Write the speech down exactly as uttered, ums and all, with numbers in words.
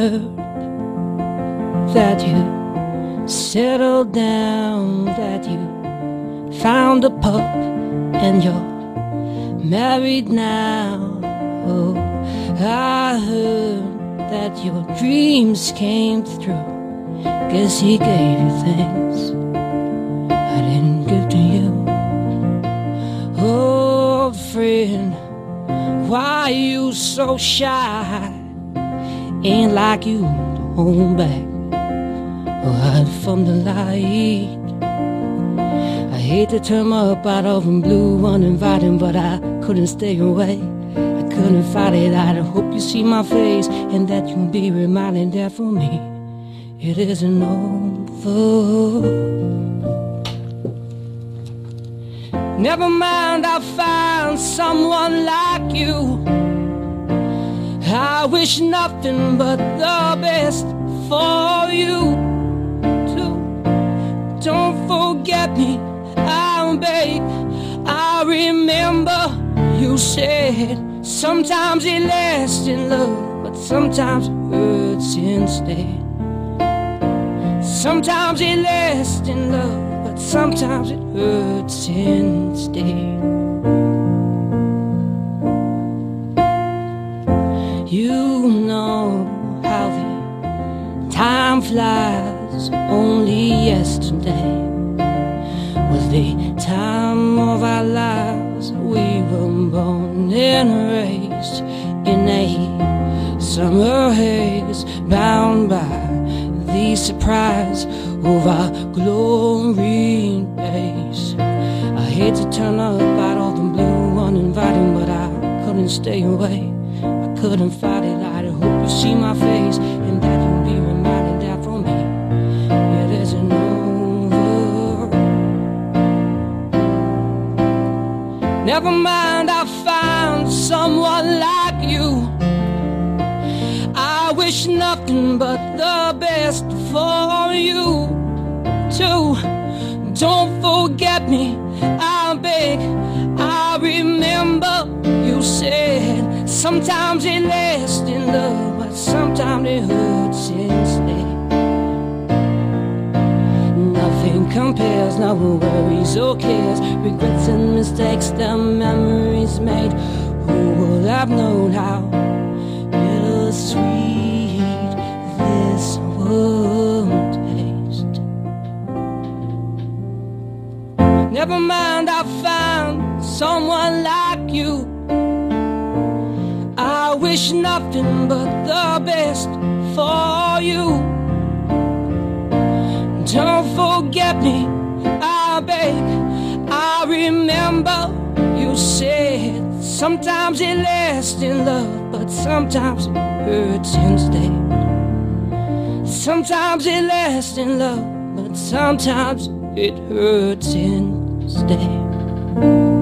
heard that you settled down, that you found a pup and you're married now. Oh, I heard that your dreams came through. Guess he gave you things I didn't give to you. Oh, friend, why you so shy? Ain't like you to hold back or hide from the light. I hate to turn my up out of the blue uninviting, but I couldn't stay away. I couldn't fight it. I hope you see my face and that you'll be reminded that for me it isn't over. Never mind, I found someone like you. I wish nothing but the best for you too. Don't forget me, I beg. I remember you said sometimes it lasts in love, but sometimes it hurts instead. Sometimes it lasts in love, but sometimes it hurts instead. You know how the time flies. Only yesterday was the time of our lives. We were born and raised in a summer haze, bound by the surprise of our glory days. I hate to turn up out of the blue uninviting, but I couldn't stay away. I couldn't fight it. I hope you see my face and that you'll be reminded that for me it isn't over. Never mind, I found someone like you. I wish nothing but the best for you too. Don't forget me, I beg. I remember you said sometimes it lasts in love, but sometimes it hurts instead. Nothing compares, no worries or cares, regrets and mistakes, the memories made. Who would have known how bittersweet this would taste? Never mind, I found someone like you. I wish nothing but the best for you. Don't forget me, I beg. I remember you said sometimes it lasts in love, but sometimes it hurts instead. Sometimes it lasts in love, but sometimes it hurts instead.